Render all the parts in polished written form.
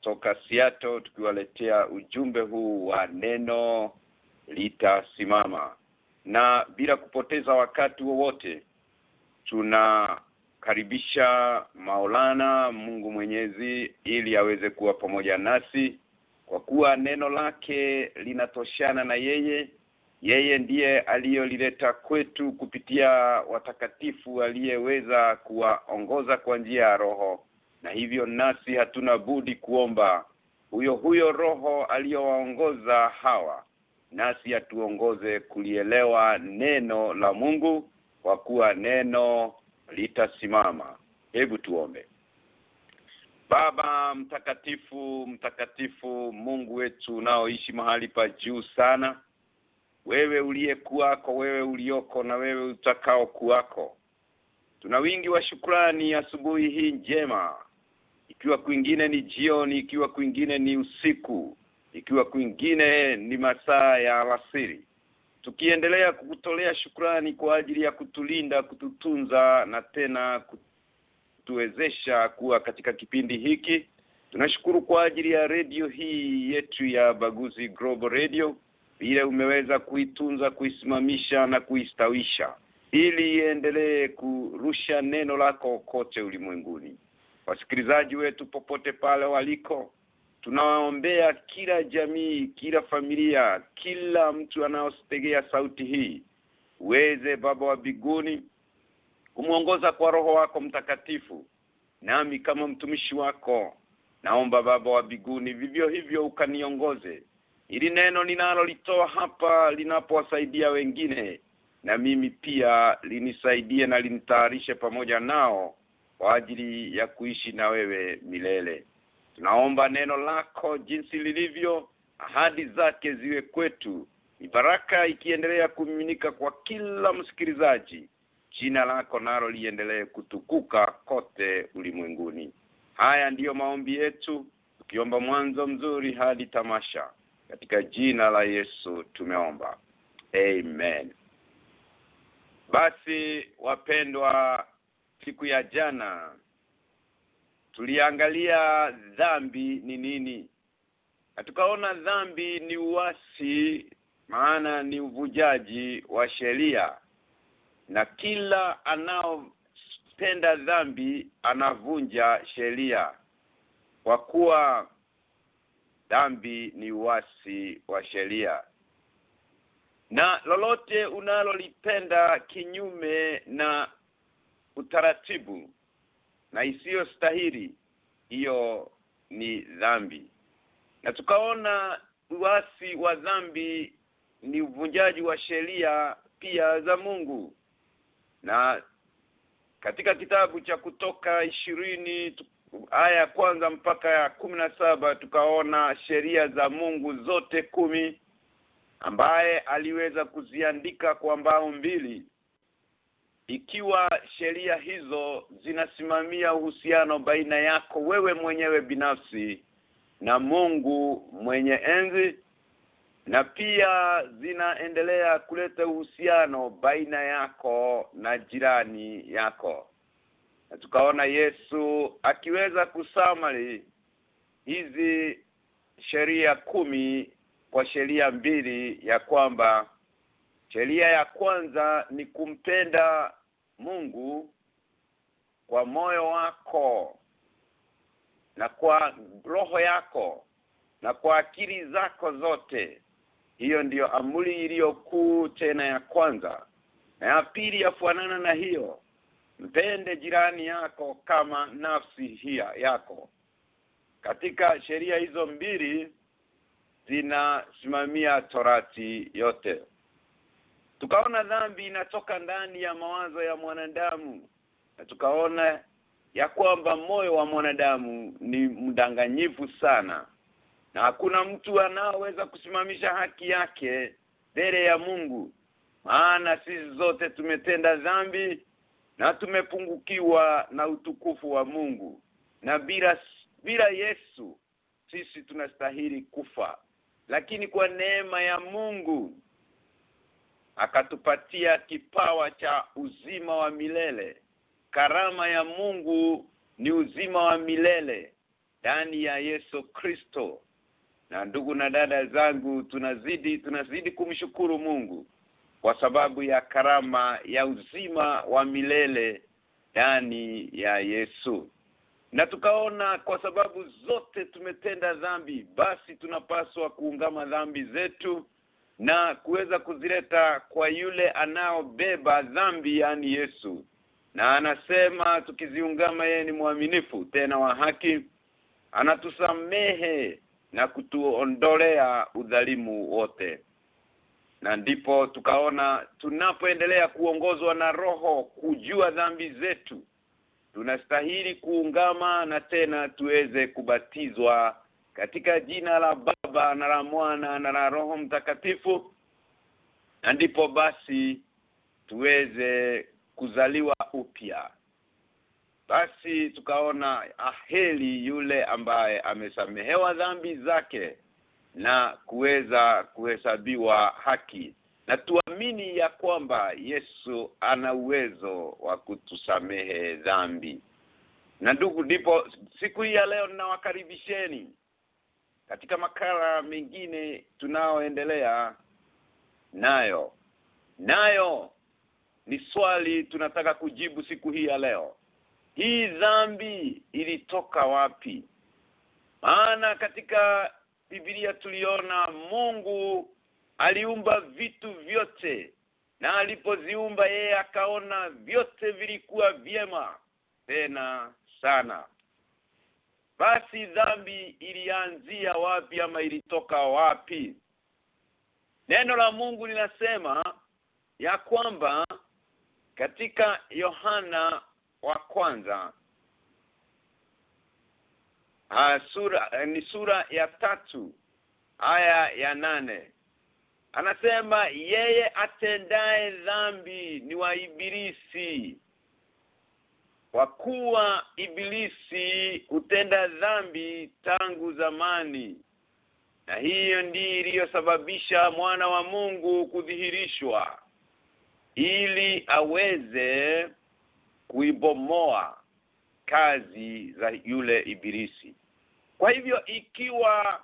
kutoka Seattle tukiwaletea ujumbe huu wa neno litasimama. Na bila kupoteza wakati wowote tunakaribisha Maulana Mungu Mwenyezi ili aweze kuwa pamoja nasi kwa kuwa neno lake linatoshana na yeye. Yeye ndiye aliyolileta kwetu kupitia watakatifu aliyeweza kuwaongoza kwa njia ya Roho. Na hivyo nasi hatuna budi kuomba huyo Roho aliyowaongoza hawa nasi atuongoze kulielewa neno la Mungu kwa kuwa neno litasimama. Hebu tuombe. Baba mtakatifu Mungu wetu unaoishi mahali pa juu sana, wewe uliyekuwako, wewe ulioko na wewe utakao kuwako, tuna wingi wa shukrani asubuhi hii njema, ikiwa kwingine ni jioni, ikiwa kwingine ni usiku, ikiwa kwingine ni masaa ya alasiri, tukiendelea kukutolea shukrani kwa ajili ya kutulinda, kututunza na tena kutuwezesha kuwa katika kipindi hiki. Tunashukuru kwa ajili ya radio hii yetu ya Baguzi Global Radio, vile umeweza kuitunza, kuisimamisha na kuistawisha ili iendelee kurusha neno lako kote ulimwenguni. Wasikilizaji wetu popote pale waliko, tunawaombea kila jamii, kila familia, kila mtu anaositegea sauti hii. Uweze Baba wa mbinguni kumuongoza kwa Roho wako Mtakatifu. Nami kama mtumishi wako naomba Baba wa mbinguni vivyo hivyo ukaniongoze, ili neno ninalolitoa hapa linapowasaidia wengine, na mimi pia linisaidie na linitayarishe pamoja nao kwa ajili ya kuishi na wewe milele. Tunaomba neno lako jinsi lilivyo, ahadi zake ziwe kwetu, ni baraka ikiendelea kumiminika kwa kila msikilizaji. Jina lako nalo liendelee kutukuka kote ulimwenguni. Haya ndiyo maombi yetu, tukiomba mwanzo mzuri hadi tamasha. Katika jina la Yesu tumeomba. Amen. Basi wapendwa, siku ya jana tuliangalia dhambi ni nini. Na tukaona dhambi ni uasi, maana ni uvujaji wa sheria. Na kila anaotenda dhambi anavunja sheria, kwa kuwa dhambi ni uasi wa sheria. Na lolote unalolipenda kinyume na utaratibu na isiyo stahili, hiyo ni dhambi. Na tukaona uasi wa dhambi ni uvunjaji wa sheria pia za Mungu. Na katika kitabu cha Kutoka 20 aya ya kwanza mpaka ya 17 tukaona sheria za Mungu zote 10 ambaye aliweza kuziandika kwa mbao mbili, ikiwa sheria hizo zinasimamia uhusiano baina yako wewe mwenyewe binafsi na Mungu mwenye enzi, na pia zinaendelea kuleta uhusiano baina yako na jirani yako. Na tukaona Yesu akiweza kusamari hizi sheria 10 kwa sheria 2, ya kwamba sheria ya kwanza ni kumpenda Mungu kwa moyo wako na kwa roho yako na kwa akili zako zote. Hiyo ndiyo amri iliyokuu tena ya kwanza. Na ya pili yafuanana na hiyo, mpende jirani yako kama nafsi hiya yako. Katika sheria hizo 2 zinasimamia torati yote. Tukaona dhambi inatoka ndani ya mawazo ya mwanadamu. Na tukaona ya kwamba moyo wa mwanadamu ni mdanganyifu sana. Na hakuna mtu anaweza kusimamisha haki yake mbele ya Mungu. Maana sisi zote tumetenda dhambi na tumepungukiwa na utukufu wa Mungu. Na bila Yesu sisi tunastahili kufa. Lakini kwa neema ya Mungu akatupatia kipawa cha uzima wa milele. Karama ya Mungu ni uzima wa milele. ndani ya Yesu Kristo. Na ndugu na dada zangu, tunazidi kumshukuru Mungu kwa sababu ya karama ya uzima wa milele ndani ya Yesu. Na tukaona kwa sababu zote tumetenda dhambi, basi tunapaswa kuungama dhambi zetu na kuweza kuzileta kwa yule anaobeba dhambi, yani Yesu. Na anasema tukiziungama, yeye ni mwaminifu tena wa haki, anatusamehe na kutuondolea udhalimu wote. Na ndipo tukaona tunapoendelea kuongozwa na Roho kujua dhambi zetu, tunastahili kuungama na tena tuweze kubatizwa katika jina la Baba na la Mwana na la Roho Mtakatifu. Na ndipo basi tuweze kuzaliwa upya. Basi tukaona aheri yule ambaye amesamehewa dhambi zake na kuweza kuhesabiwa haki. Na tuamini ya kwamba Yesu ana uwezo wa kutusamehe dhambi. Na ndugu, ndipo siku hii ya leo ninawakaribisheni katika makala mengine tunaoendelea nayo. Ni swali tunataka kujibu siku hii ya leo. Hii dhambi ilitoka wapi? Maana katika Biblia tuliona Mungu aliumba vitu vyote, na alipoziumba yeye akaona vyote vilikuwa vyema tena sana. Basi dhambi ilianzia wapi ama ilitoka wapi? Neno la Mungu linasema ya kwamba katika Yohana wa kwanza sura ya 3 aya ya 8, anasema yeye atendaye dhambi ni wa Ibilisi, kwa kuwa Ibilisi hutenda dhambi tangu zamani. Na hiyo ndiyo iliyosababisha mwana wa Mungu kudhihirishwa, ili aweze kuibomoa kazi za yule Ibilisi. Kwa hivyo ikiwa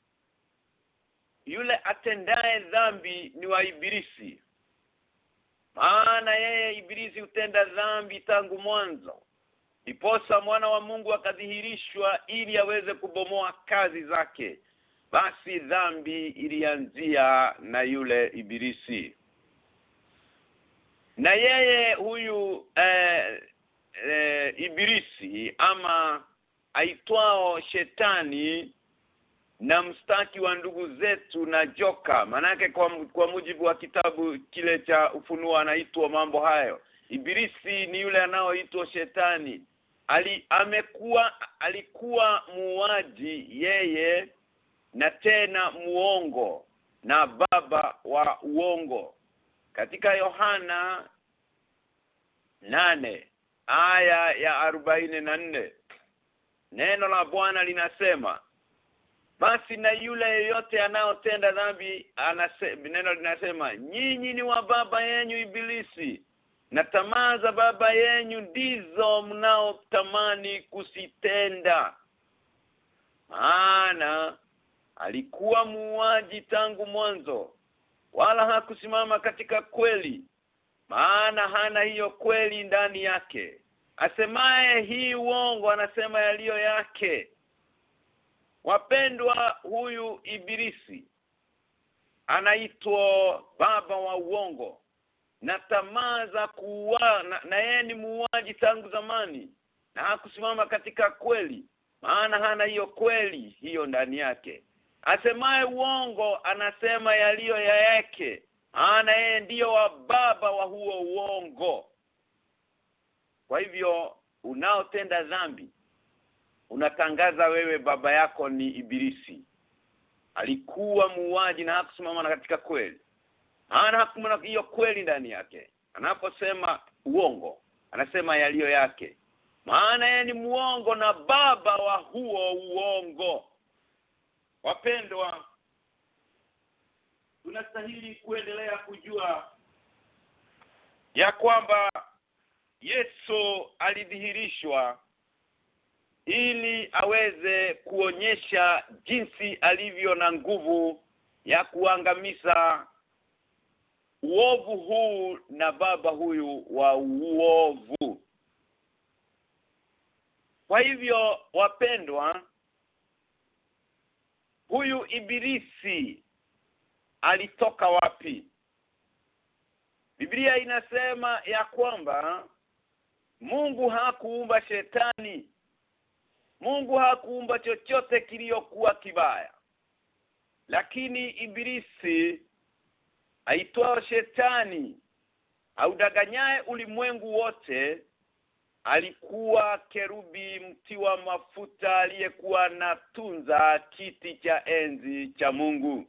yule atendaye dhambi ni wa Ibilisi, maana yeye Ibilisi hutenda dhambi tangu mwanzo, ndiposa mwana wa Mungu akadhihirishwa ili aweze kubomoa kazi zake. Basi dhambi ilianzia na yule Ibilisi. Na yeye huyu Ibilisi ama aitwao Shetani na mstaki wa ndugu zetu na joka, manake kwa mujibu wa kitabu kile cha Ufunuo anaitwa mambo hayo. Ibilisi ni yule anaoitwa Shetani. Alikuwa muuaji yeye, na tena muongo na baba wa uongo. Katika Yohana 8 aya ya 44, neno la Bwana linasema, basi na yule yeyote anaotenda dhambi, neno linasema, nyinyi ni wa baba yenu Ibilisi, na tamaa za baba yenu ndizo mnaotamani kusitenda. Maana alikuwa muuaji tangu mwanzo, wala hakusimama katika kweli, maana hana hiyo kweli ndani yake. Asemaye hii uongo anasema yaliyo yake. Wapendwa, huyu Ibilisi anaitwa baba wa uongo na tamaa za kuua, na yeye ni muuaji tangu zamani, na hakusimama katika kweli, maana hana hiyo kweli hiyo ndani yake. Asemaye uongo anasema yaliyo yake, maana yeye ndiyo wa baba wa huo uongo. Kwa hivyo unaotenda dhambi unatangaza wewe baba yako ni Ibilisi. Alikuwa muuaji na hakusimama katika kweli, maana hakumna hiyo kweli ndani yake. Anaposema uongo anasema yaliyo yake, maana yeye ni muongo na baba wa huo uongo. Wapendwa, tunastahili kuendelea kujua ya kwamba Yesu alidhihirishwa ili aweze kuonyesha jinsi alivyo na nguvu ya kuangamiza uovu huu na baba huyu wa uovu. Kwa hivyo wapendwa, huyu ibilisi alitoka wapi? Biblia inasema ya kwamba Mungu hakuumba shetani. Mungu hakuumba chochote kiliokuwa kibaya. Lakini ibilisi aitwao shetani audaganyaye ulimwengu wote alikuwa kerubi mtiwa mafuta aliyekuwa anatunza kiti cha enzi cha Mungu.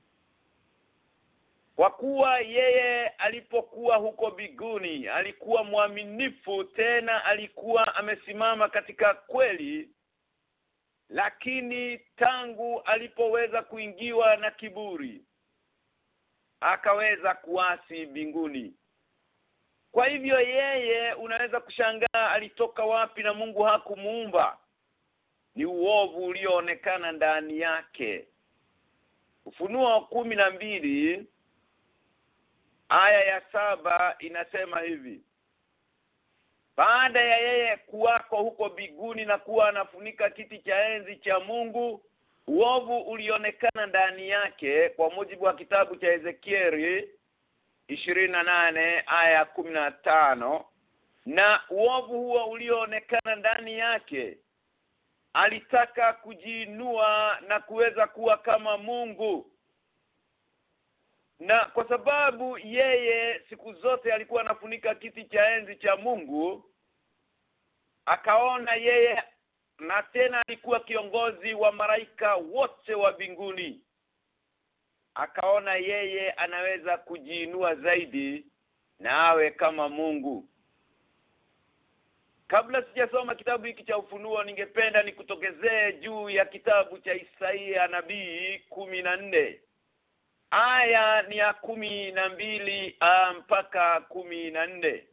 Kwa kuwa yeye alipokuwa huko biguni alikuwa mwaminifu, tena alikuwa amesimama katika kweli, lakini tangu alipoweza kuingiwa na kiburi akaweza kuasi binguni. Kwa hivyo yeye unaweza kushangaa alitoka wapi na Mungu hakumuumba. Ni uovu ulioonekana ndani yake. Ufunuo 12 aya ya 7 inasema hivi: baada ya yeye kuwako huko biguni na kuwa anafunika kiti cha enzi cha Mungu, uovu ulionekana ndani yake, kwa mujibu wa kitabu cha Ezekieli 28 aya 15. Na uovu huo ulioonekana ndani yake, alitaka kujiinua na kuweza kuwa kama Mungu. Na kwa sababu yeye siku zote alikuwa anafunika kiti cha enzi cha Mungu, akaona yeye, na tena alikuwa kiongozi wa malaika wote wa mbinguni, akaona yeye anaweza kujiinua zaidi na awe kama Mungu. Kabla sijasoma kitabu hiki cha Ufunuo, ningependa nikutokezee juu ya kitabu cha Isaia nabii 14. Aya ni ya 12 mpaka 14.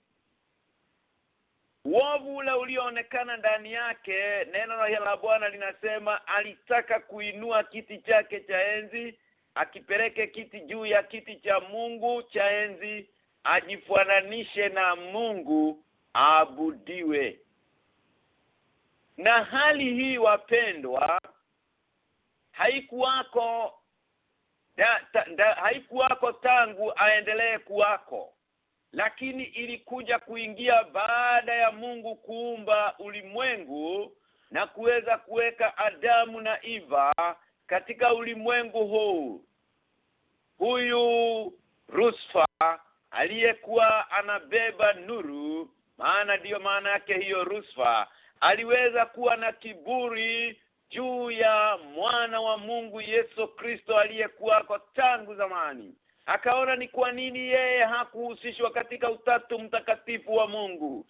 Uovu ule ulioonekana ndani yake, neno la Bwana linasema alitaka kuinua kiti chake cha enzi, akipeleke kiti juu ya kiti cha Mungu cha enzi, ajifananishe na Mungu, aabudiwe. Na hali hii wapendwa, haikuwako tangu aendelee kuwako, lakini ilikuja kuingia baada ya Mungu kuumba ulimwengu na kuweza kuweka Adamu na Eva katika ulimwengu huu. Huyu Lucifer aliyekuwa anabeba nuru, maana ndiyo maana yake hiyo Lucifer, aliweza kuwa na kiburi juu ya mwana wa Mungu Yesu Kristo aliyekuwa kwa tangu zamani. Akaona ni kwa nini yeye hakuhusishwa katika utatu mtakatifu wa Mungu.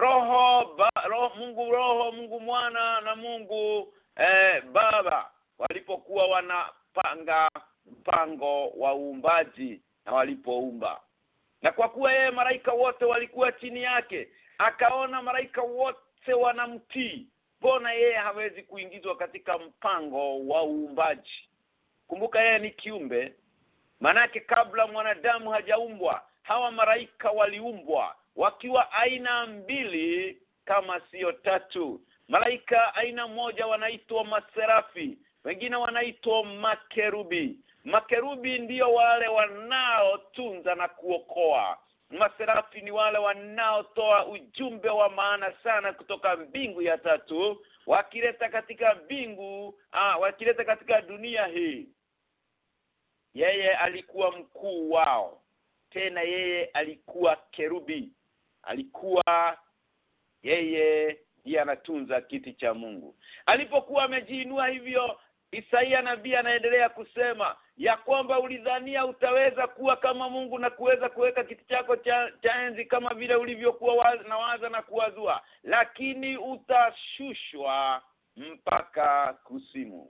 Mungu Mwana na Mungu Baba walipokuwa wanapanga mpango wa uumbaji na walipoumba. Na kwa kuwa yeye malaika wote walikuwa chini yake, akaona malaika wote wanamtii. Mbona yeye hawezi kuingizwa katika mpango wa uumbaji? Kumbuka yeye ni kiumbe. Manake kabla mwanadamu hajaumbwa, hawa malaika waliumbwa wakiwa aina 2 kama sio 3. Malaika aina moja wanaitwa maserafi, wengine wanaitwa makerubi. Makerubi ndio wale wanaotunza na kuokoa. Maserafi ni wale wanaotoa ujumbe wa maana sana kutoka mbingu ya 3, wakileta katika dunia hii. Yeye alikuwa mkuu wao. Tena yeye alikuwa kerubi. Alikuwa yeye ndiye anatunza kiti cha Mungu. Alipokuwa amejiinua hivyo, Isaia nabii anaendelea kusema ya kwamba ulidhania utaweza kuwa kama Mungu na kuweza kuweka kiti chako cha enzi kama vile ulivyokuwa nawaza na kuwazua, lakini utashushwa mpaka kuzimu.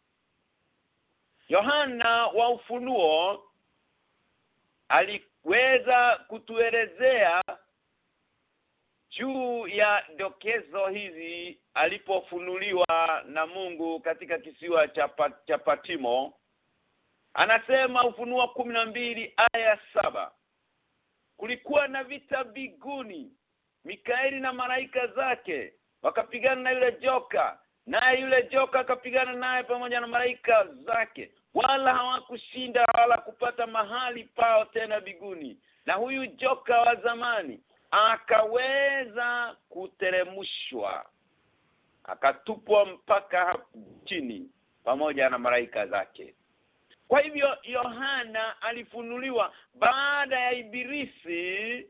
Yohana wa Ufunuo aliweza kutuelezea juu ya dokezo hizi alipofunuliwa na Mungu katika kisiwa cha Patimo. Anasema Ufunuo 12 aya 7. Kulikuwa na vita mbinguni. Mikaeli na malaika zake wakapigana na yule joka, naye yule joka akapigana naye pamoja na malaika zake, wala hawakushinda wala kupata mahali pao tena mbinguni. Na huyu joka wa zamani akaweza kuteremshwa, akatupwa mpaka chini pamoja na malaika zake. Kwa hivyo Yohana alifunuliwa baada ya Ibilisi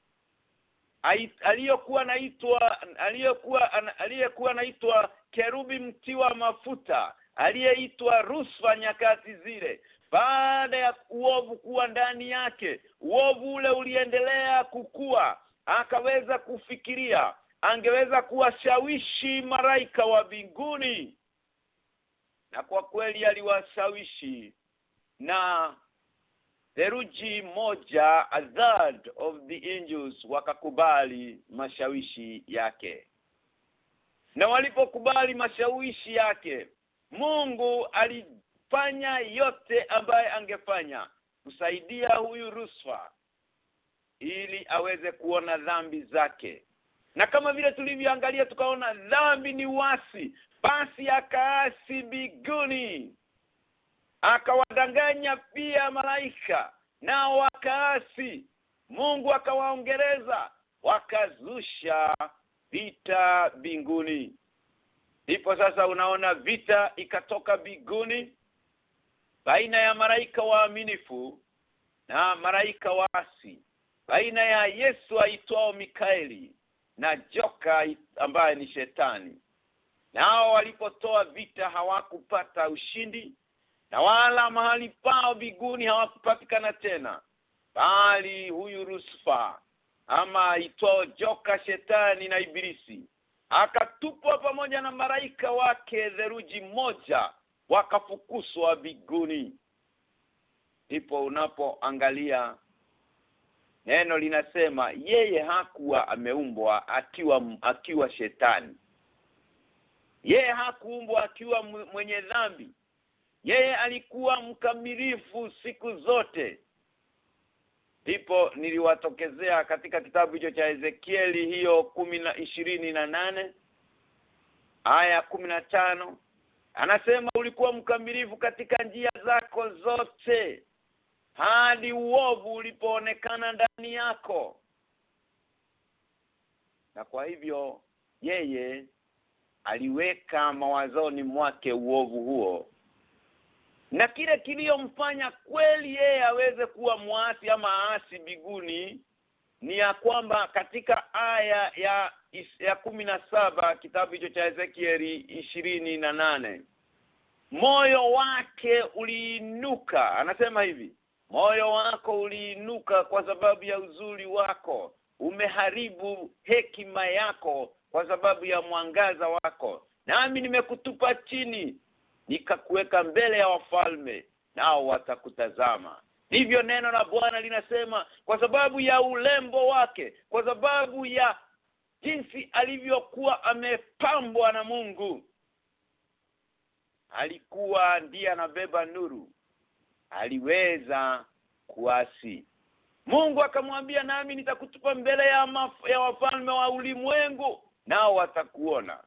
aliyekuwa anaitwa kerubi mtiwa mafuta, aliyeitwa Lusifa nyakati zile. Baada ya uovu kuwa ndani yake, uovu ule uliendelea kukua, akaweza kufikiria angeweza kuwashawishi malaika wa mbinguni, na kwa kweli aliwashawishi, na theluthi moja, a third of the angels, wakakubali mashawishi yake. Na walipokubali mashawishi yake, Mungu alifanya yote ambaye angefanya kusaidia huyu Lusifa ili aweze kuona dhambi zake. Na kama vile tulivyoangalia tukaona dhambi ni uasi, basi akaasi mbinguni, akawadanganya pia malaika, nao wakaasi. Mungu akawaongereza, wakazusha vita mbinguni. Ndipo sasa unaona vita ikatoka mbinguni baina ya malaika waaminifu na malaika waasi, baina ya Yesu aitwao Mikaeli na joka ambaye ni Shetani. Nao walipotoa vita hawakupata ushindi, na wala mahali pao mbinguni hawakupatikana tena, bali huyu Lusifa ama aitwao joka, Shetani na Ibilisi akatupwa pamoja na malaika wake theluthi moja, wakafukuswa mbinguni. Ndipo unapoangalia neno linasema yeye hakuwa ameumbwa akiwa Shetani. Yeye hakuumbwa akiwa mwenye dhambi. Yeye alikuwa mkamilifu siku zote. Ndipo niliwatokezea katika kitabu hicho cha Ezekieli hiyo 28 aya 15. Anasema ulikuwa mkamilifu katika njia zako zote hadi uovu ulipoonekana ndani yako. Na kwa hivyo yeye aliweka mawazoni mwake uovu huo, na kile kiliyomfanya kweli yeye aweze kuwa muasi ama aasi mbinguni ni ya kwamba katika aya ya 17 kitabu hicho cha Ezekieli 28, moyo wake uliinuka. Anasema hivi, moyo wako uliinuka kwa sababu ya uzuri wako, umeharibu hekima yako kwa sababu ya mwangaza wako, nami nimekutupa chini nikakuweka mbele ya wafalme, nao watakutazama. Ndivyo neno la Bwana linasema, kwa sababu ya ulembo wake, kwa sababu ya jinsi alivyokuwa amepambwa na Mungu. Alikuwa ndiye anabeba nuru, aliweza kuasi. Mungu akamwambia, nami nitakutupa mbele ya wafalme wa ulimwengu, nao watakuona.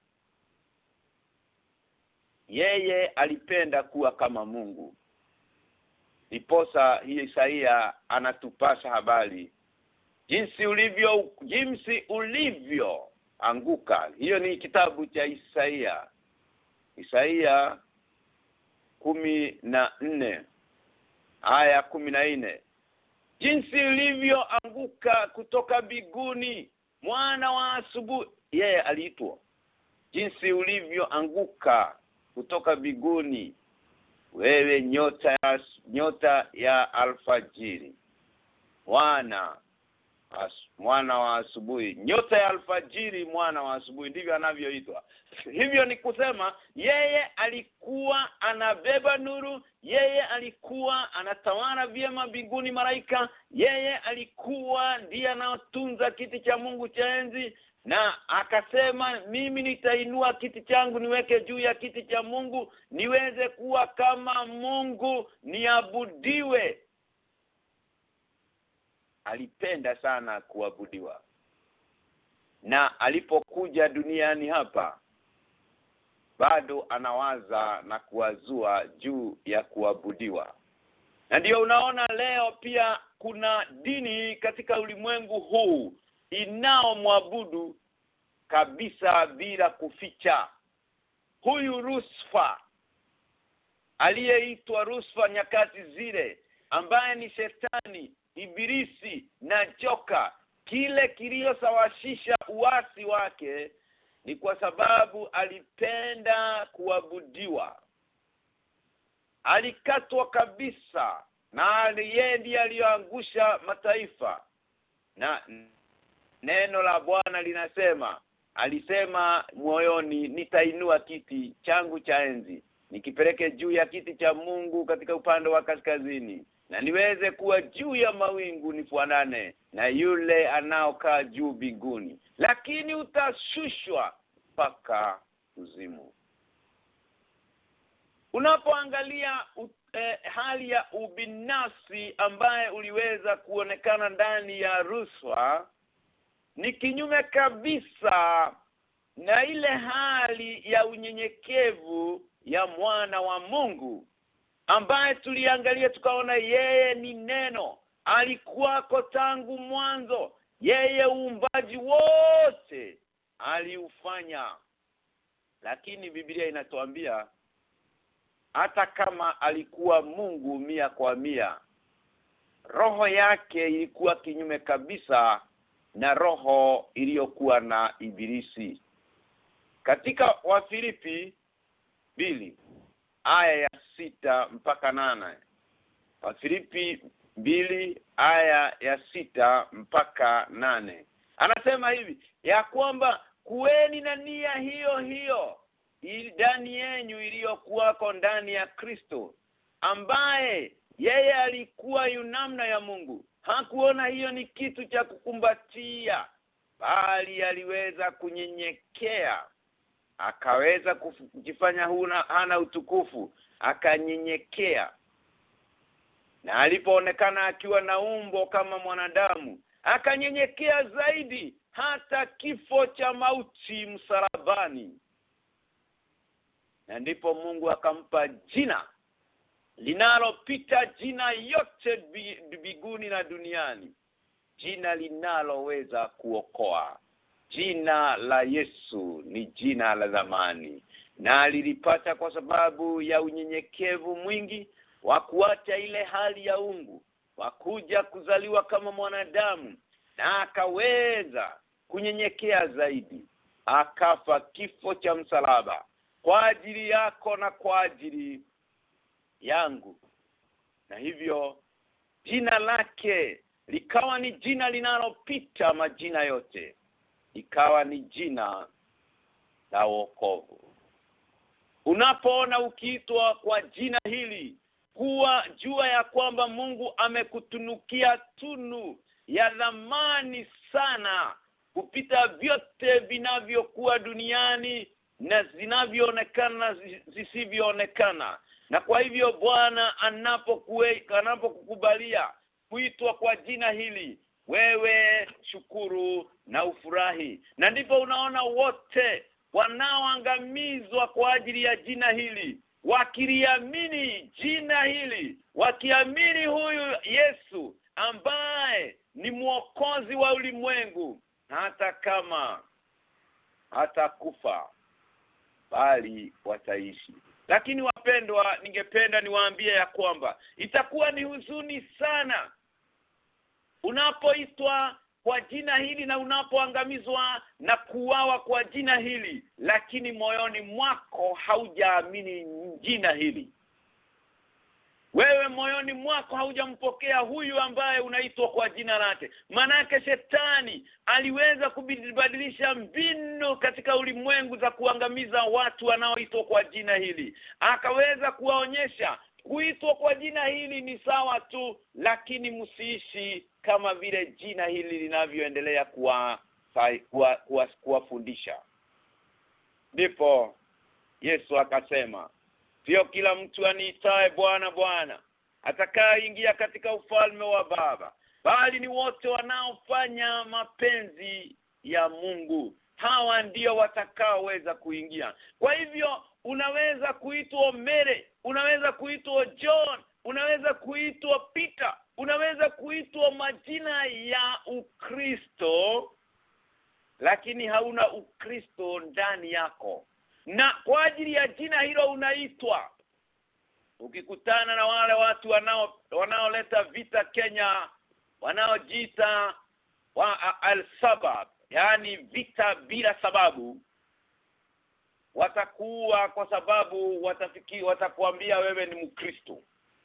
Yeye alipenda kuwa kama Mungu. Iposa hii Isaia anatupasha habari jinsi ulivyo anguka. Hiyo ni kitabu cha Isaia 14 aya 14. Jinsi ulivyoanguka kutoka mbinguni, mwana wa asubuhi. Yeye aliitwa jinsi ulivyoanguka kutoka mbinguni, wewe nyota ya alfajiri, mwana wa asubuhi, nyota ya alfajiri, mwana wa asubuhi, ndivyo anavyoitwa. Hivyo ni kusema yeye alikuwa anabeba nuru, yeye alikuwa anatawala vyema mbinguni malaika, yeye alikuwa ndiye anatunza kiti cha Mungu cha enzi, na akasema mimi nitainua kiti changu niweke juu ya kiti cha Mungu niweze kuwa kama Mungu niabudiwe. Alipenda sana kuabudiwa. Na alipokuja duniani hapa bado anawaza na kuwazua juu ya kuabudiwa. Na ndio unaona leo pia kuna dini katika ulimwengu huu inaomwabudu kabisa bila kuficha. Huyu Lucifer aliyeitwa Lucifer nyakati zile, ambaye ni shetani, ibilisi na joka, kile kiliyosawasisha uasi wake ni kwa sababu alipenda kuabudiwa. Alikatwa kabisa, na yeye ndiye aliyoangusha mataifa. Na neno la Bwana linasema, alisema moyoni, nitainua kiti changu cha enzi nikipeleke juu ya kiti cha Mungu katika upande wa kaskazini, na niweze kuwa juu ya mawingu nifuanane na yule anaokaa juu mbinguni. Lakini utashushwa mpaka kuzimu. Unapoangalia hali ya ubinafsi ambaye uliweza kuonekana ndani ya Lucifer, ni kinyume kabisa na ile hali ya unyenyekevu ya mwana wa Mungu, ambaye tuliangalia tukaona yeye ni neno, alikuwako tangu mwanzo, yeye uumbaji wote aliufanya. Lakini Biblia inatuambia hata kama alikuwa Mungu 100%, roho yake ilikuwa kinyume kabisa na roho iliyokuwa na ibilisi. Katika Wafilipi 2 aya ya 6 mpaka 8. Wafilipi 2 aya ya 6 mpaka 8. Anasema hivi ya kwamba kuweni na nia hiyo hiyo ndani yenu iliyokuwako ndani ya Kristo, ambaye yeye alikuwa yunamna ya Mungu. Hakuona hiyo ni kitu cha kukumbatia, bali aliweza kunyenyekea, akaweza kujifanya hana utukufu, akanyenyekea. Na alipoonekana akiwa na umbo kama mwanadamu, akanyenyekea zaidi hata kifo cha mauti msalabani. Na ndipo Mungu akampa jina linalopita jina yote mbinguni na duniani, jina linaloweza kuokoa. Jina la Yesu ni jina la zamani, na alilipata kwa sababu ya unyenyekevu mwingi wa kuacha ile hali ya ungu, wa kuja kuzaliwa kama mwanadamu, na akaweza kunyenyekea zaidi, akafa kifo cha msalaba kwa ajili yako na kwa ajili yangu. Na hivyo jina lake likawa ni jina linalopita majina yote, ikawa ni jina la wokovu. Unapoona ukiitwa kwa jina hili, kuwa jua ya kwamba Mungu amekutunukia tunu ya dhamani sana kupita vyote vinavyokuwa duniani na zinavyoonekana zisivyoonekana. Na kwa hivyo Bwana anapokukubalia kuitwa kwa jina hili, wewe shukuru na ufurahi. Na ndipo unaona wote wanaoangamizwa kwa ajili ya jina hili, wakiliamini jina hili, wakiamini huyu Yesu ambaye ni mwokozi wa ulimwengu, hata kama hatakufa bali wataishi. Lakini wapendwa, ningependa niwaambie ya kwamba itakuwa ni huzuni sana unapoitwa kwa jina hili na unapoangamizwa na kuuawa kwa jina hili, lakini moyoni mwako haujaamini jina hili. Wewe moyoni mwako haujampokea huyu ambaye unaitwa kwa jina lake. Manake shetani aliweza kubadilisha mbinu katika ulimwengu za kuangamiza watu wanaoitwa kwa jina hili. Akaweza kuwaonyesha kuitwa kwa jina hili ni sawa tu, lakini msiishi kama vile jina hili linavyoendelea kuwafundisha. Ndipo Yesu akasema, sio kila mtu aniitaye Bwana Bwana atakayeingia katika ufalme wa Baba, bali ni wote wanaofanya mapenzi ya Mungu. Hawa ndio watakaoweza kuingia. Kwa hivyo unaweza kuitwa Mary, unaweza kuitwa John, unaweza kuitwa Peter, unaweza kuitwa majina ya Ukristo, lakini hauna Ukristo ndani yako. Na kwa ajili ya jina hilo unaitwa. Ukikutana na wale watu wanaoleta vita Kenya, wanaojiita al-Sabab, yani vita bila sababu, watakuwa kwa sababu watakuambia wewe ni Mkristo.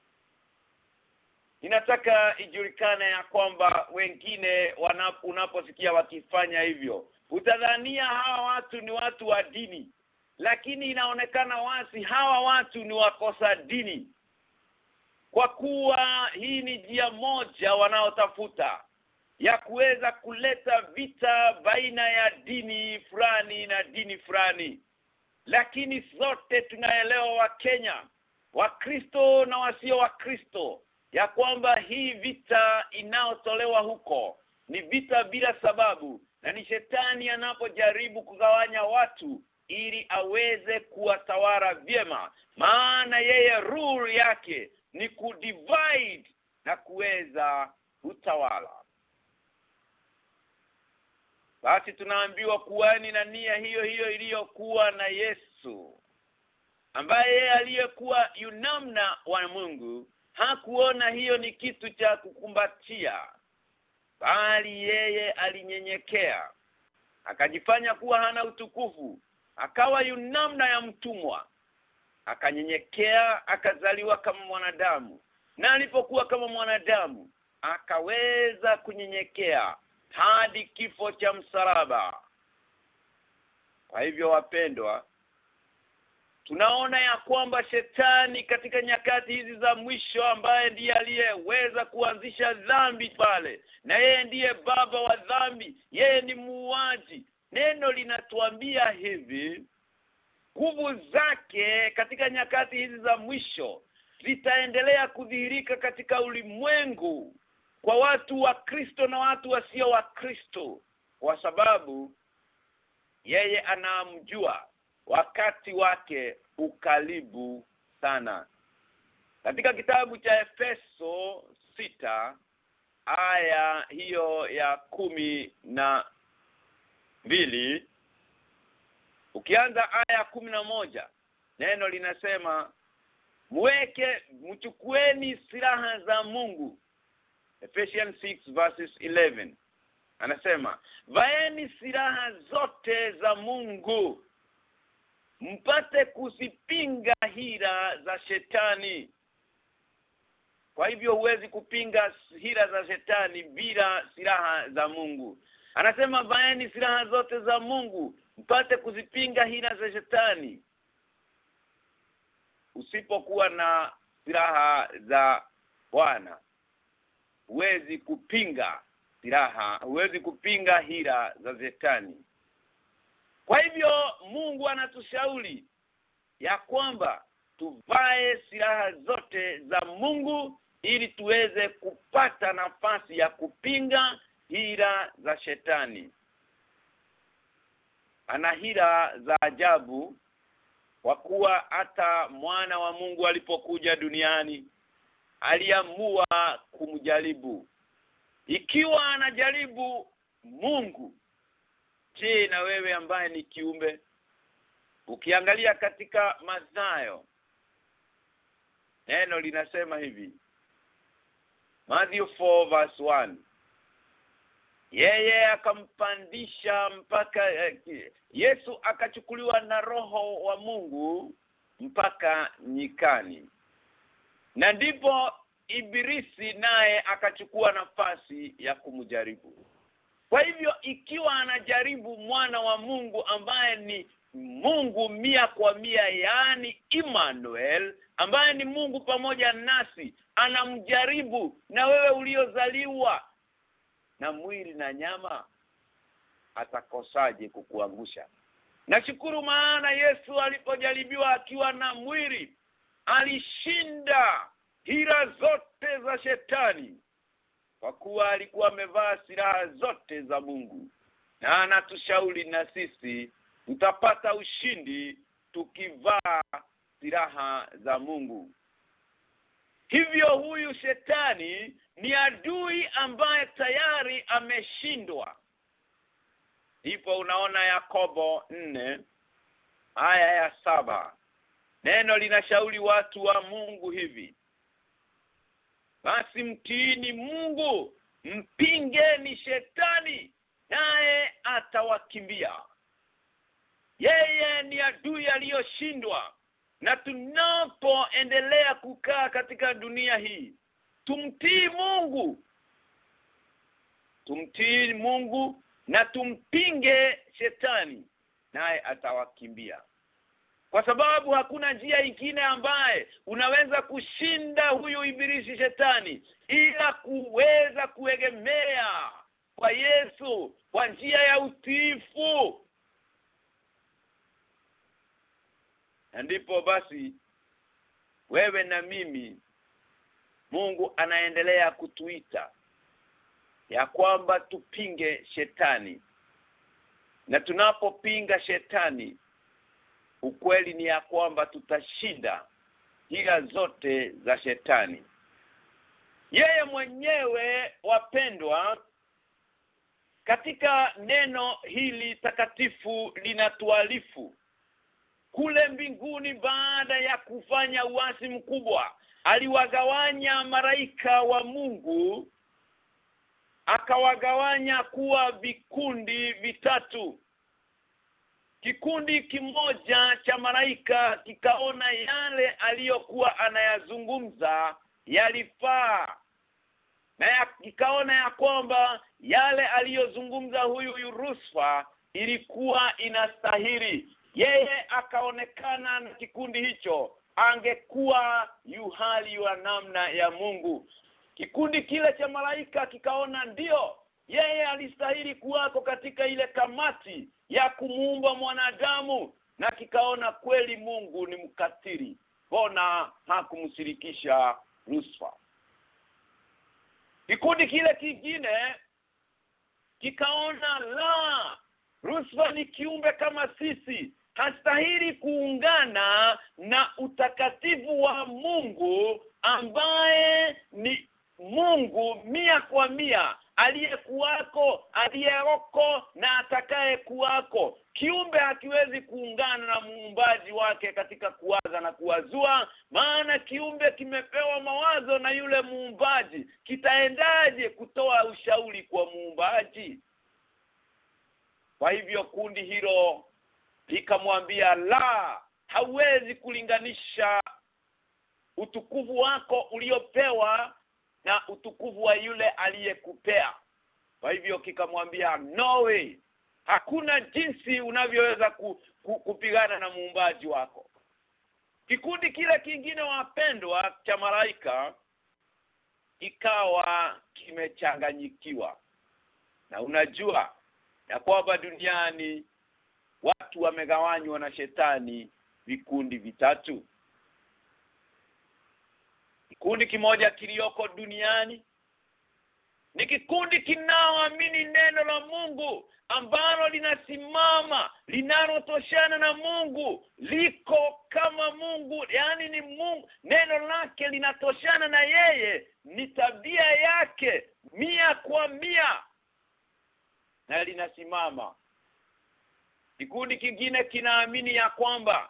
Ninataka ijulikane ya kwamba wengine unaposikia wakifanya hivyo, utadhania hawa watu ni watu wa dini, lakini inaonekana wazi hawa watu ni wakosa dini. Kwa kuwa hii ni njia moja wanaotafuta ya kuweza kuleta vita baina ya dini fulani na dini fulani. Lakini sote tunaelewa Wakenya, Wakristo na wasio Wakristo, ya kwamba hii vita inayotolewa huko ni vita bila sababu, na ni shetani anapojaribu kugawanya watu ili aweze kuwatawala vyema. Maana yeye rule yake ni kudivide na kuweza utawala. Basi tunaambiwa kuani na nia hiyo hiyo iliyokuwa na Yesu, ambaye yeye aliyekuwa yunamna wa Mungu hakuona hiyo ni kitu cha kukumbatia, bali yeye alinyenyekea, akajifanya kuwa hana utukufu, akawa yunamna ya mtumwa, akanyenyekea, akazaliwa kama mwanadamu. Na alipokuwa kama mwanadamu, akaweza kunyenyekea hadi kifo cha msalaba. Kwa hivyo wapendwa, tunaona ya kwamba shetani katika nyakati hizi za mwisho, ambaye ndiye aliyeweza kuanzisha dhambi pale, na yeye ndiye baba wa dhambi, yeye ni muuaji. Neno linatuambia hivi, nguvu zake katika nyakati hizi za mwisho zitaendelea kudhihirika katika ulimwengu kwa watu wa Kristo na watu wasio wa Kristo, kwa sababu yeye anamjua wakati wake ukaribu sana. Katika kitabu cha Efeso 6 aya hiyo ya 12, ukianza aya 11, neno linasema, mchukueni silaha za Mungu. Ephesians 6 verses 11 anasema, vaeni silaha zote za Mungu mpate kuzipinga hila za shetani. Kwa hivyo huwezi kupinga hila za shetani bila silaha za Mungu. Anasema vaeni silaha zote za Mungu mpate kuzipinga hila za shetani. Usipokuwa na silaha za Bwana, huwezi kupinga silaha, huwezi kupinga hila za shetani. Kwa hivyo Mungu anatushauri ya kwamba tuvae silaha zote za Mungu ili tuweze kupata nafasi ya kupinga hila za shetani. Ana hila za ajabu, kwa kuwa hata mwana wa Mungu alipokuja duniani aliamua kumjaribu. Ikiwa anajaribu Mungu, je, na wewe ambaye ni kiumbe? Ukiangalia katika Mathayo, neno linasema hivi, Matthew 4 verse 1, yeye akampandisha mpaka Yesu akachukuliwa na Roho wa Mungu mpaka nyikani, na ndipo Ibilisi naye akachukua nafasi ya kumjaribu. Kwa hivyo ikiwa anajaribu mwana wa Mungu ambaye ni Mungu 100%, yaani Emmanuel, ambaye ni Mungu pamoja nasi, anamjaribu na wewe uliozaliwa na mwili na nyama, atakosaje kukuangusha? Nashukuru maana Yesu alipojaribiwa akiwa na mwili alishinda hila zote za shetani, kwa kuwa alikuwa amevaa silaha zote za Mungu. Na anatushauri na sisi tutapata ushindi tukivaa silaha za Mungu. Hivyo huyu shetani ni adui ambaye tayari ameshindwa. Ndipo unaona Yakobo 4 aya ya 7. Neno linashauri watu wa Mungu hivi: basi mtiini Mungu, mpingeni shetani, naye atawakimbia. Yeye ni adui aliyoshindwa, na tunapoendelea kukaa katika dunia hii, tumtii Mungu na tumpinge shetani, naye atawakimbia. Kwa sababu hakuna njia nyingine ambaye unaweza kushinda huyu ibilisi shetani ila kuweza kuegemea kwa Yesu kwa njia ya utiifu. Ndipo basi wewe na mimi, Mungu anaendelea kutuita ya kwamba tupinge shetani. Na tunapopinga shetani, ukweli ni ya kwamba tutashinda hila zote za shetani. Yeye mwenyewe, wapendwa, katika neno hili takatifu linatualifu kule mbinguni, baada ya kufanya uasi mkubwa, aliwagawanya malaika wa Mungu, akawagawanya kuwa vikundi vitatu. Kikundi kimoja cha malaika kikaona yale aliyokuwa anayazungumza yalifaa, na kikaona ya kwamba yale aliyozungumza huyu Lusifa ilikuwa inastahili. Yeye akaonekana na kikundi hicho angekuwa yuhali wa namna ya Mungu. Kikundi kile cha malaika kikaona ndio yeye alistahili kuwako katika ile kamati ya kumuumba mwanadamu, na kikaona kweli Mungu ni mkatili, mbona hakumshirikisha Lusifa. Kikundi kile kingine kikaona la, Lusifa ni kiumbe kama sisi, hastahili kuungana na utakatifu wa Mungu ambaye ni Mungu 100%, aliyekuwako, aliyeroko na atakaye kuwako. Kiumbe hakiwezi kuungana na muumbaji wake katika kuwaza na kuwazua, maana kiumbe kimepewa mawazo na yule muumbaji. Kitaendaje kutoa ushauri kwa muumbaji? Kwa hivyo kundi hilo likamwambia, la, hauwezi kulinganisha utukufu wako uliopewa na utukufu wa yule aliyekupea. Kwa hivyo kikamwambia, no way, hakuna jinsi unavyoweza kupigana na muumbaji wako. Kikundi kile kingine, wapendwa, cha malaika ikawa kimechanganyikiwa. Na unajua ya kwamba duniani watu wamegawanywa na shetani vikundi vitatu. Kikundi kimoja kilioko duniani ni kikundi kinaoamini neno la Mungu, ambalo linasimama, linalotoshana na Mungu, liko kama Mungu, yani ni Mungu, neno lake linatoshana na yeye, ni tabia yake 100% na linasimama. Kikundi kingine kinaamini ya kwamba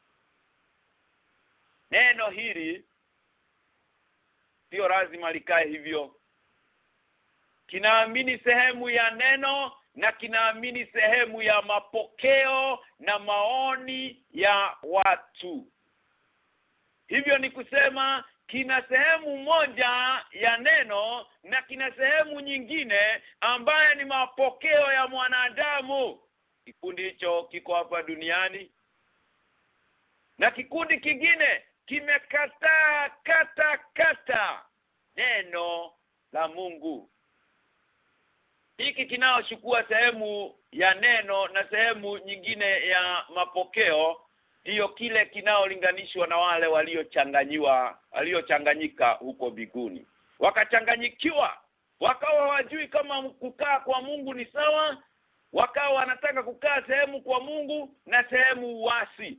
neno hili sio lazima likae hivyo. Kinaamini sehemu ya neno na kinaamini sehemu ya mapokeo na maoni ya watu. Hivyo ni kusema kina sehemu moja ya neno na kina sehemu nyingine ambayo ni mapokeo ya mwanadamu. Kikundi hicho kiko hapa duniani. Na kikundi kingine kimekataa kata neno la Mungu. hiki kinaochukua sehemu ya neno na sehemu nyingine ya mapokeo ndiyo kile kinaolinganishwa na wale waliochanganyika huko biguni. Wakachanganyikiwa, wakawa hawajui kama kukaa kwa Mungu ni sawa, wakawa wanataka kukaa sehemu kwa Mungu na sehemu uasi.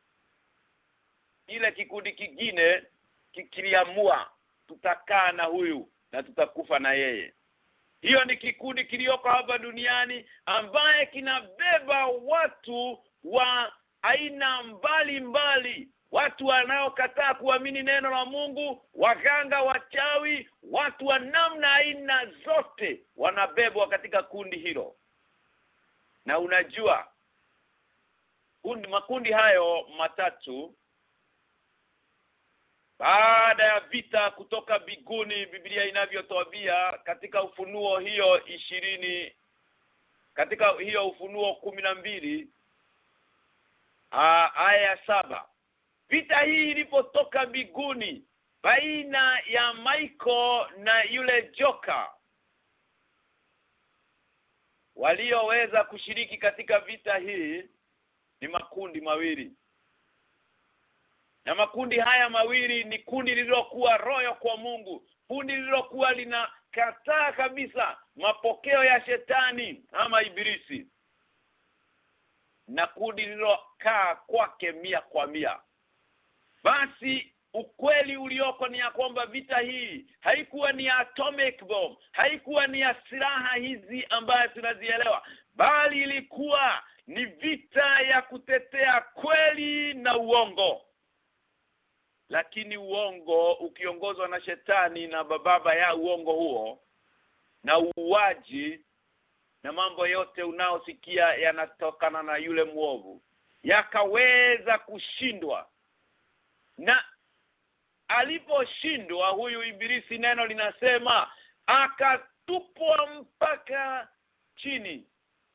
Ile kikundi kingine kiliamua tutakaa na huyu na tutakufa na yeye. Hiyo ni kikundi kilioko hapa duniani ambaye kinabeba watu wa aina mbali, watu wanaokataa kuamini neno la Mungu, waganga, wachawi, watu wa namna aina zote wanabebwa katika kundi hilo. Na unajua makundi hayo matatu, baada ya vita kutoka biguni, Biblia inavyotuambia katika Ufunuo hiyo 20, katika hiyo Ufunuo 12 aya 7, vita hii ilipotoka biguni baina ya Michael na yule joka, walioweza kushiriki katika vita hii ni makundi mawili. Na makundi haya mawili ni kundi lililokuwa roho kwa Mungu, kundi lililokuwa linakataa kabisa mapokeo ya shetani ama ibilisi, na kundi lililokaa kwake 100%. Basi ukweli ulioko ni ya kwamba vita hii haikuwa ni atomic bomb, haikuwa ni ya silaha hizi ambaye tunazielewa, bali ilikuwa ni vita ya kutetea kweli na uongo. Lakini uongo ukiongozwa na shetani na baba ya uongo huo na uuaji na mambo yote unaosikia yanatokana na yule muovu, yakaweza kushindwa. Na aliposhindwa huyu ibilisi, neno linasema akatupwa mpaka chini.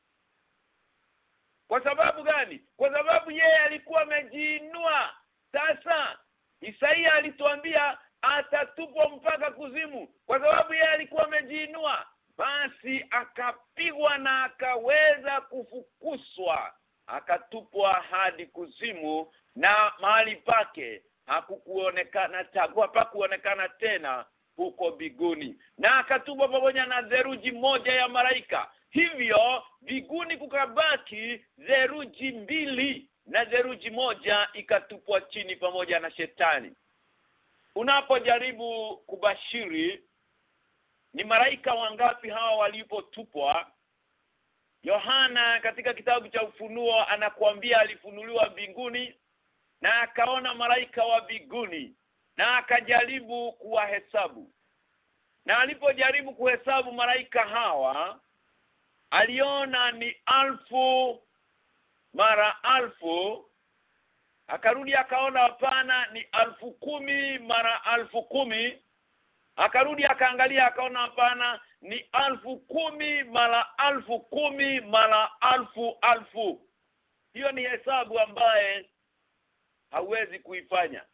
Kwa sababu gani? Kwa sababu yeye alikuwa amejiinua. Sasa Isaia alituambia atatupwa mpaka kuzimu, kwa sababu yeye alikuwa amejiinua. Basi akapigwa na akaweza kufukuswa, akatupwa hadi kuzimu, na mahali pake hapakuonekana tena huko biguni, na akatupwa pamoja na theluji moja ya malaika. Hivyo biguni kukabaki theluji 2 na theluji moja ikatupwa chini pamoja na shetani. Unapojaribu kubashiri ni malaika wangapi hawa walipotupwa, Yohana katika kitabu cha Ufunuo anakuambia alifunuliwa mbinguni na akaona malaika wa mbinguni na akajaribu kuwahesabu. Na alipojaribu kuhesabu malaika hawa aliona ni 1000 mara 1000. Akarudi akaona hapana ni 10,000 mara 10,000. Akarudi akaangalia akaona hapana ni 10,000 mara 10,000 mara 1000. Hiyo ni hesabu ambaye hauwezi kuifanya.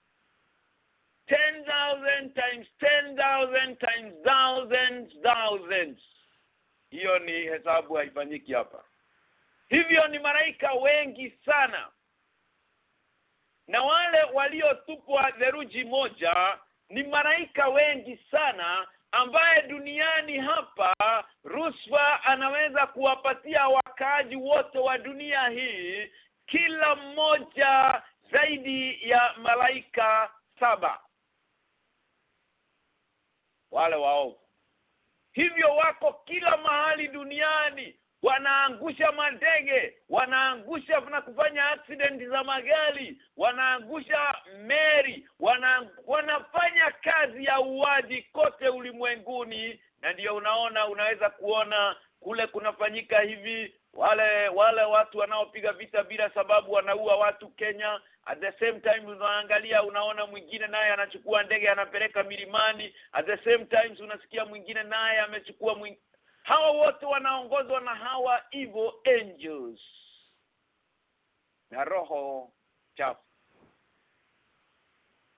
10,000 times 10,000 times thousands. Hiyo ni hesabu haifanyiki hapa. Hivyo ni malaika wengi sana. Na wale waliotupwa theluji moja ni malaika wengi sana, ambaye duniani hapa Ruswa anaweza kuwapatia wakaaji wote wa dunia hii kila mmoja zaidi ya malaika 7 wale waovu. Hivyo wako kila mahali duniani, wanaangusha mandege, wanaangusha na kufanya accident za magari, wanaangusha meli, wanafanya kazi ya uwaji kote ulimwenguni. Na ndio unaweza kuona kule kunafanyika hivi, wale watu wanaopiga vita bila sababu wanaua watu Kenya. At the same time unaona mwingine naye anachukua ndege anapeleka milimani. At the same time unasikia mwingine naye amechukua hawa wote wanaongozwa na hawa evil angels na roho chafu.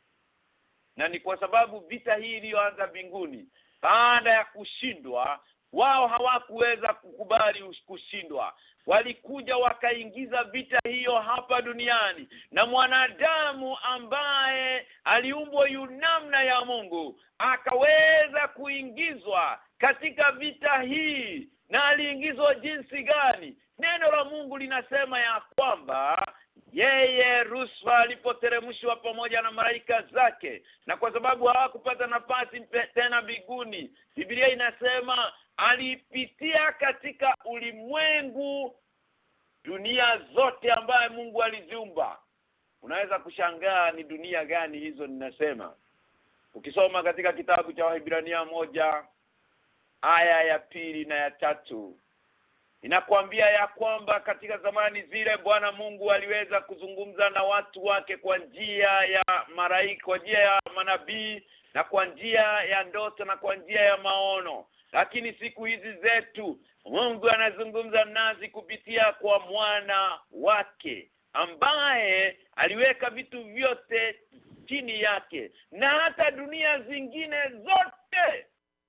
Na ni kwa sababu vita hii iliyoanza mbinguni baada ya kushindwa, wao hawakuweza kukubali kushindwa. Walikuja wakaingiza vita hiyo hapa duniani, na mwanadamu ambaye aliumbwa namna ya Mungu akaweza kuingizwa katika vita hii. Na aliingizwa jinsi gani? Neno la Mungu linasema ya kwamba yeye Lusifa alipoteremshwa pamoja na malaika zake, na kwa sababu hawakupata nafasi tena mbinguni, Biblia inasema alipitia katika ulimwengu, dunia zote ambaye Mungu aliziumba. Unaweza kushangaa ni dunia gani hizo ninasema. Ukisoma katika kitabu cha Waebrania 1 aya ya 2 na ya 3, inakwambia ya kwamba katika zamani zile Bwana Mungu aliweza kuzungumza na watu wake kwa njia ya malaika, kwa njia ya manabii, na kwa njia ya ndoto, na kwa njia ya maono. Lakini siku hizi zetu Mungu anazungumza nasi kupitia kwa mwana wake, ambaye aliweka vitu vyote chini yake, na hata dunia zingine zote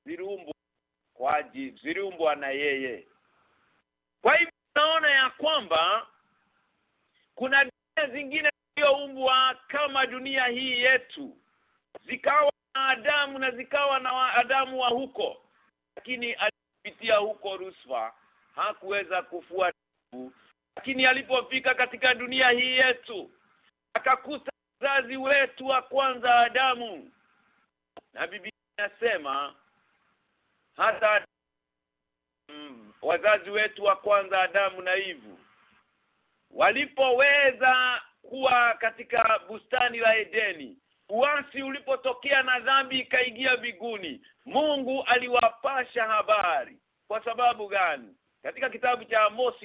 ziliumbwa na yeye. Kwa hivyo naona ya kwamba kuna dunia zingine zilizoumbwa kama dunia hii yetu, zikawa na Adamu na zikawa na Adamu wa huko, lakini alipitia huko Lusifa hakuweza kufuata. Lakini alipofika katika dunia hii yetu akakuta wazazi wetu wa kwanza Adamu, na Biblia inasema hata wazazi wetu wa kwanza Adamu na Eva walipoweza kuwa katika bustani la Edeni, uasi ulipotokea na dhambi ikaingia mbinguni, Mungu aliwapasha habari. Kwa sababu gani? Katika kitabu cha Amosi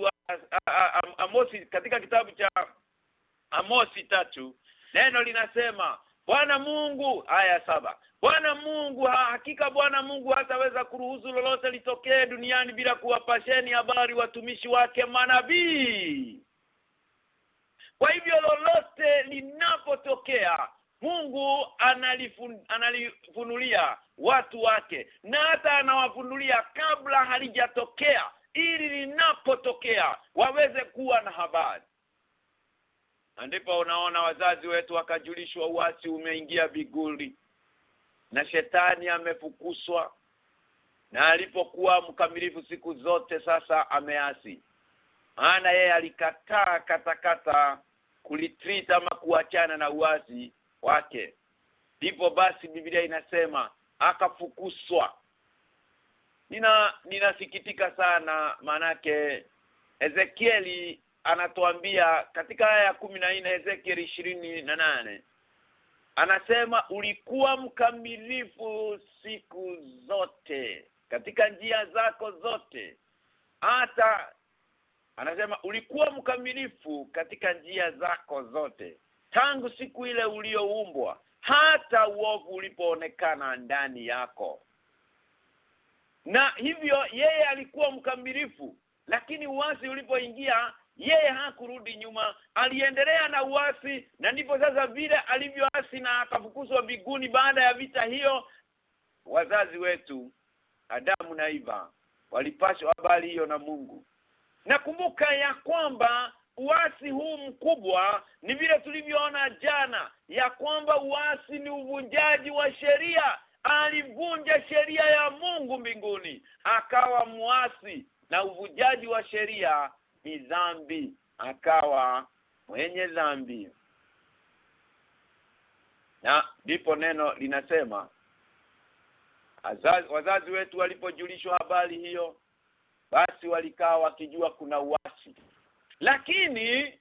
3, katika kitabu cha Amosi 3 neno linasema Bwana Mungu, aya 7, Bwana Mungu, hakika Bwana Mungu hataweza kuruhusu lolote litokee duniani bila kuwapasheni habari watumishi wake manabii. Kwa hivyo lolote linapotokea, Mungu analifunulia watu wake, na hata anawafunulia kabla halijatokea, ili linapotokea waweze kuwa na habari. Ndipo unaona wazazi wetu wakajulishwa uasi umeingia mbinguni, na shetani amefukuswa, na alipokuwa mkamilifu siku zote sasa ameasi. Maana yeye alikataa katakata kulitreat ama kuachana na uasi wake. Ndipo basi Biblia inasema akafukuswa. Ninasikitika sana, manake Ezekieli anatuambia katika aya ya 14, Ezekieli 28, anasema ulikuwa mkamilifu siku zote katika njia zako zote. Hata anasema ulikuwa mkamilifu katika njia zako zote tangu siku ile ulioumbwa hata uovu ulipoonekana ndani yako. Na hivyo yeye alikuwa mkamilifu, lakini uasi ulipoingia yeye hakurudi nyuma, aliendelea na uasi. Na ndipo sasa vile alivyoasi na akafukuzwa mbinguni baada ya vita hiyo, wazazi wetu Adamu na Eva walipashwa habari hiyo na Mungu. Na kumbuka ya kwamba uasi huu mkubwa ni vile tulivyoona jana, ya kwamba uasi ni uvunjaji wa sheria. Alivunja sheria ya Mungu mbinguni, akawa muasi, na uvunjaji wa sheria ni dhambi, akawa mwenye dhambi. Na ndipo neno linasema wazazi wetu walipojulishwa habari hiyo, basi walikaa wakijua kuna uasi. Lakini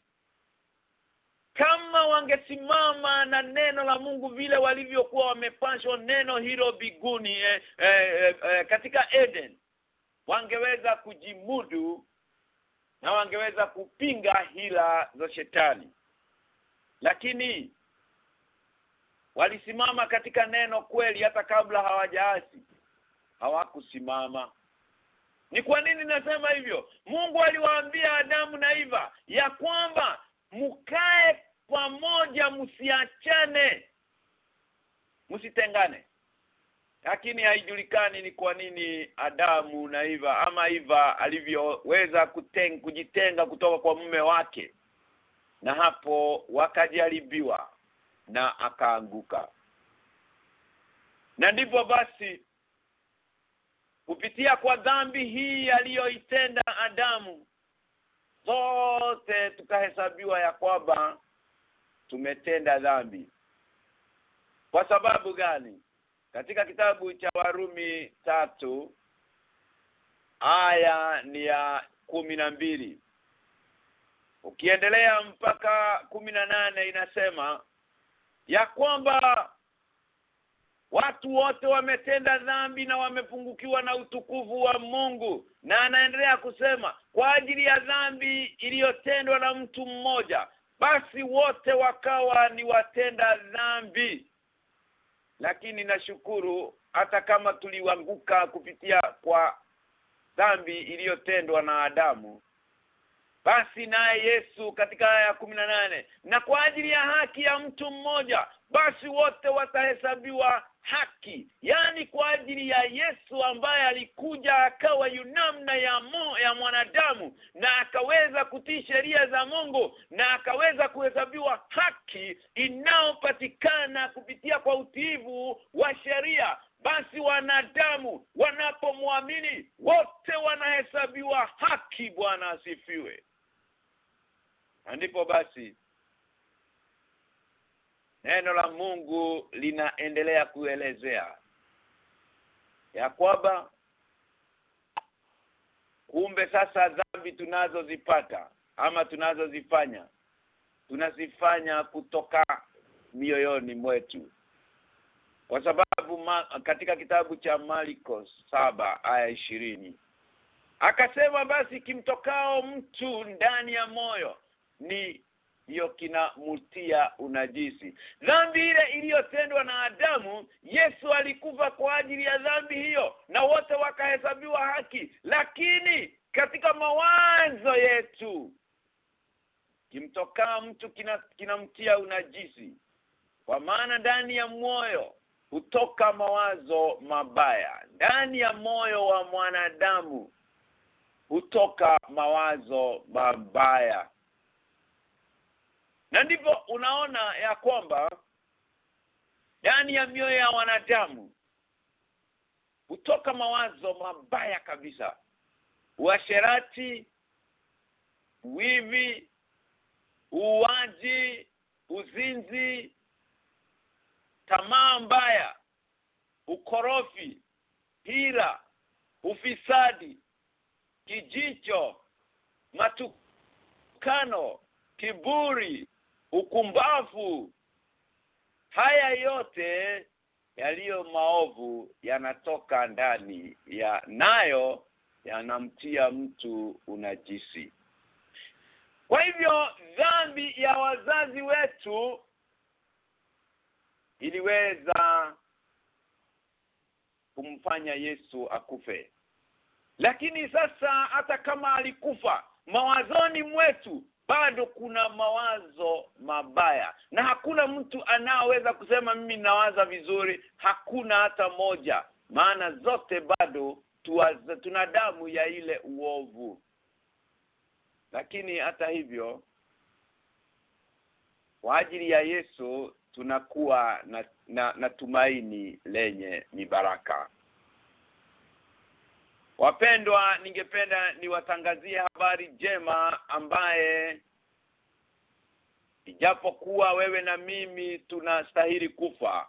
kama wangesimama na neno la Mungu vile walivyokuwa wamepashwa neno hilo mbinguni katika Eden, wangeweza kujimudu na wangeweza kupinga hila za shetani. Lakini walisimama katika neno kweli hata kabla hawajaasi. Hawakusimama. Ni kwa nini nasema hivyo? Mungu aliwaambia Adamu na Eva ya kwamba mkae pamoja, msiachane, msitengane. Lakini haijulikani ni kwa nini Adamu na Eva ama Eva alivyoweza kujitenga kutoka kwa mume wake. Na hapo wakajaribiwa na akaanguka. Na ndipo basi kupitia kwa dhambi hii aliyoitenda Adamu, sote tukahesabiwa ya kwamba tumetenda dhambi. Kwa sababu gani? Katika kitabu cha Warumi 3 aya ni ya 12. Ukiendelea mpaka 18 inasema ya kwamba watu wote wametenda dhambi na wamepungukiwa na utukufu wa Mungu. Na anaendelea kusema kwa ajili ya dhambi iliyotendwa na mtu mmoja, basi wote wakawa ni watenda dhambi. Lakini nashukuru hata kama tulianguka kupitia kwa dhambi iliyotendwa na Adamu, basi naye Yesu katika aya ya 18, na kwa ajili ya haki ya mtu mmoja basi wote watahesabiwa haki. Yani kwa ajili ya Yesu ambaye alikuja akawa yunamna ya mwanadamu na akaweza kutii sheria za Mungu na akaweza kuhesabiwa haki inayopatikana kupitia kwa utiivu wa sheria. Basi wanadamu wanapomwamini wote wanahesabiwa haki. Bwana asifiwe. Ndipo basi neno la Mungu linaendelea kuelezea ya kwamba kumbe sasa dhambi tunazozipata ama tunazifanya kutoka mioyoni mwetu. Kwa sababu katika kitabu cha Marko 7 aya 20 akasema, basi kimtokao mtu ndani ya moyo ni hiyo kinamtia unajisi. Dhambi ile iliyotendwa na Adamu, Yesu alikufa kwa ajili ya dhambi hiyo na wote wakahesabiwa haki. Lakini katika mawazo yetu kimtokao mtu kinamtia unajisi, kwa maana ndani ya moyo hutoka mawazo mabaya. Ndani ya moyo wa mwanadamu hutoka mawazo mabaya. Na ndipo unaona ya kwamba ndani ya mioyo ya wanadamu hutoka mawazo mabaya kabisa. Uasherati, wivi, uwaji, uzinzi, tamaa mbaya, ukorofi, hila, ufisadi, kijicho, matukano, kiburi, ukumbavu. Haya yote yaliyo maovu yanatoka ndani ya nayo yanamtia mtu unajisi. Kwa hivyo dhambi ya wazazi wetu iliweza kumfanya Yesu akufe. Lakini sasa hata kama alikufa, mawazoni mwetu bado kuna mawazo mabaya. Na hakuna mtu anaweza kusema mimi nawaza vizuri, hakuna hata moja. Maana zote bado tuna damu ya ile uovu. Lakini hata hivyo kwa ajili ya Yesu tunakuwa na tumaini lenye mibaraka. Wapendwa, ningependa niwatangazie habari njema ambaye ijapokuwa wewe na mimi tunastahili kufa.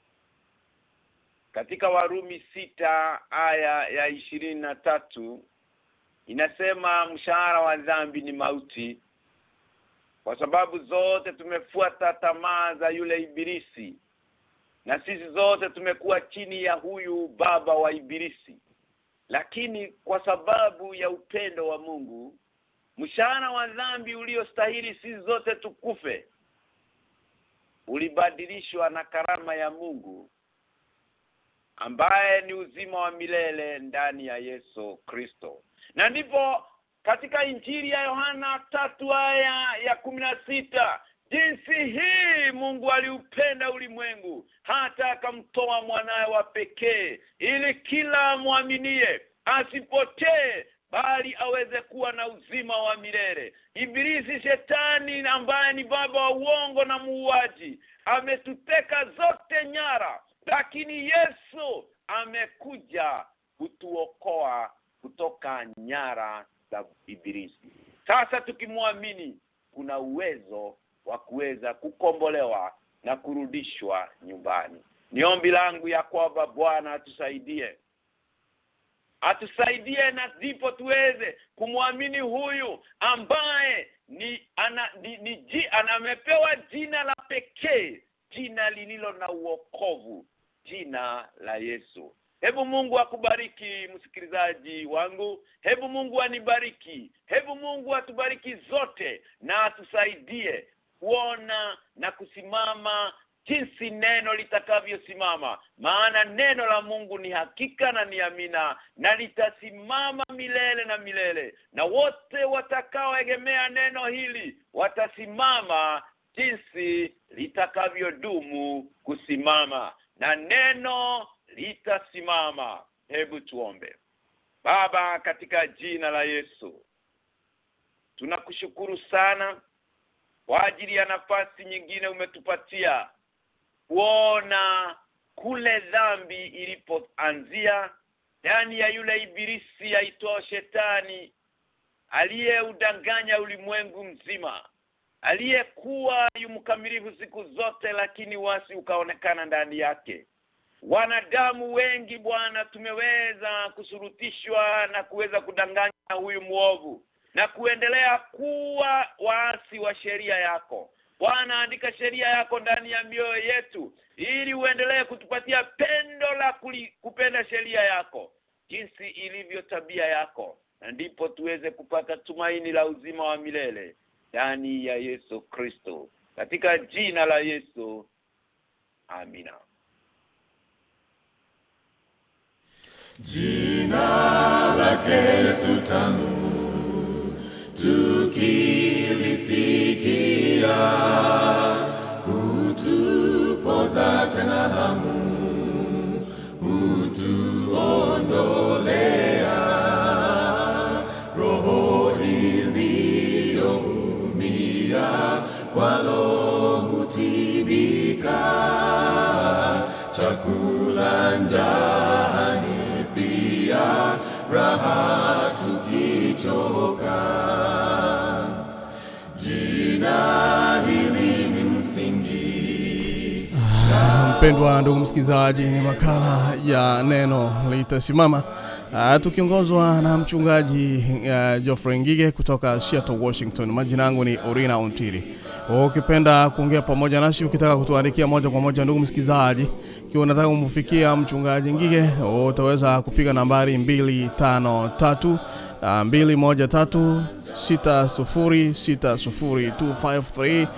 Katika Warumi 6 aya ya 23 inasema mshahara wa dhambi ni mauti, kwa sababu zote tumefuata tamaa za yule ibilisi, na sisi zote tumekuwa chini ya huyu baba wa ibilisi. Lakini kwa sababu ya upendo wa Mungu, mshahara wa dhambi uliostahili sisi zote tukufe ulibadilishwa na karama ya Mungu ambaye ni uzima wa milele ndani ya Yesu Kristo. Na ndipo katika Injili ya Yohana 3 aya ya 16 Jinsi hii Mungu aliupenda ulimwengu hata akamtoa mwanae wa pekee, ili kila muaminie asipotee bali aweze kuwa na uzima wa milele. Ibilisi, shetani ambaye ni baba wa uongo na muuaji, ametuteka zote nyara, lakini Yesu amekuja kutuokoa kutoka nyara za ibilisi. Sasa tukimwamini, kuna uwezo wa kuweza kukombolewa na kurudishwa nyumbani. Ni ombi langu ya kwamba Bwana atusaidie na ndipo tuweze kumwamini huyu ambaye amepewa jina la pekee, jina lililo na uokovu, jina la Yesu. Hebu Mungu akubariki msikilizaji wangu, hebu Mungu anibariki, hebu Mungu atubariki zote na atusaidie kuona na kusimama jinsi neno litakavyosimama, maana neno la Mungu ni hakika na ni amina, na litasimama milele na milele, na wote watakaoegemea neno hili watasimama jinsi litakavyodumu kusimama, na neno litasimama. Hebu tuombe. Baba, katika jina la Yesu, tunakushukuru sana kwa ajili ya nafasi nyingine umetupatia kuona kule dhambi ilipoanzia, ndani ya yule ibilisi aitwao Shetani, aliyeudanganya ulimwengu mzima, aliyekuwa yumkamilifu siku zote, lakini wasi ukaonekana ndani yake. Wanadamu wengi Bwana tumeweza kusurutishwa na kuweza kudanganya huyu muovu na kuendelea kuwa waasi wa sheria yako. Bwana, andika sheria yako ndani ya mioyo yetu ili uendelee kutupatia pendo la kupenda sheria yako jinsi ilivyo tabia yako, na ndipo tuweze kupata tumaini la uzima wa milele ndani ya Yesu Kristo. Katika jina la Yesu, amina. Jina lake Yesu tamu, tukilisikia hutupoza tena hamu, hutuondolea roho iliyoumia, kwalo hutibika chakula njani, pia raha tukichoka. Jina hili ni msingi. Mpendwa ndugu msikizaji, ni makala ya neno litasimama, tukiongozwa na mchungaji Geoffrey Ngige kutoka Seattle, Washington. Majina yangu ni Orina Ontiri. Ukipenda kuongea pamoja nasi, ukitaka kutuandikia moja kwa moja ndugu msikizaji, ikiwa unataka kumfikia mchungaji Ngige, utaweza kupiga nambari 253 213 6060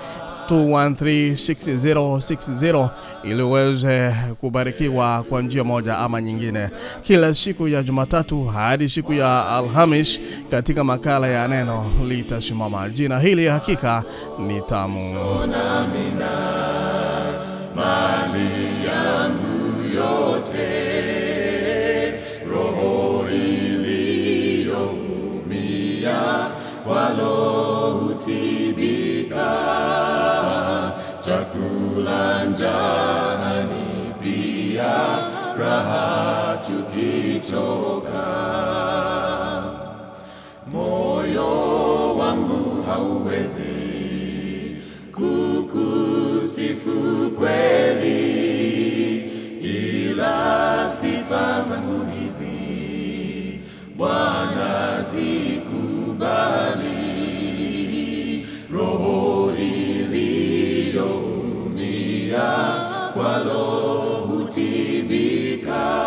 213-6060 ili uweze kubarikiwa kwa njia moja ama nyingine kila siku ya Jumatatu hadi siku ya Alhamis katika makala ya neno litasimama. Jina hili hakika ni tamu. Mali yangu yote, roho iliyoumia, walo hutibika chakula njani, pia raha tukichoka. Moyo wangu hauwezi kukusifu kweli, ila sifa zangu hizi Bwana zikubali. Roho iliyoumia, kwalo hutibika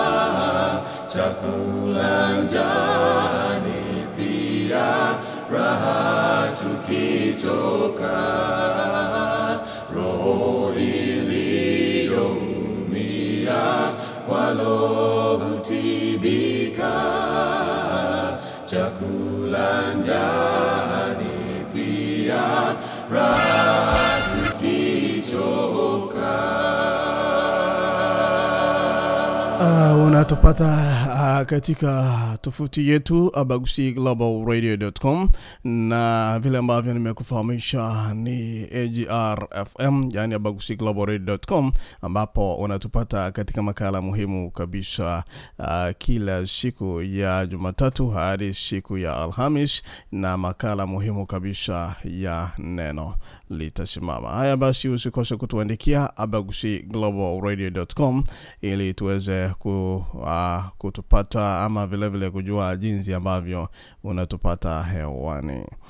chakula njani, pia raha tukichoka. Roho iliyoumia, kwalo hutibika chakula njani, pia raha Unatupata katika tovuti yetu abagusglobalradio.com, na vile ambavyo nimekufahamisha ni AGR FM, yani abagusglobalradio.com, ambapo unatupata katika makala muhimu kabisa kila siku ya Jumatatu hadi siku ya Alhamis, na makala muhimu kabisa ya neno litasimama. Haya basi, usikose kutuandikia abagusglobalradio.com ili tuweze kutupata ama vile vile kujua jinsi ambavyo unatupata hewani.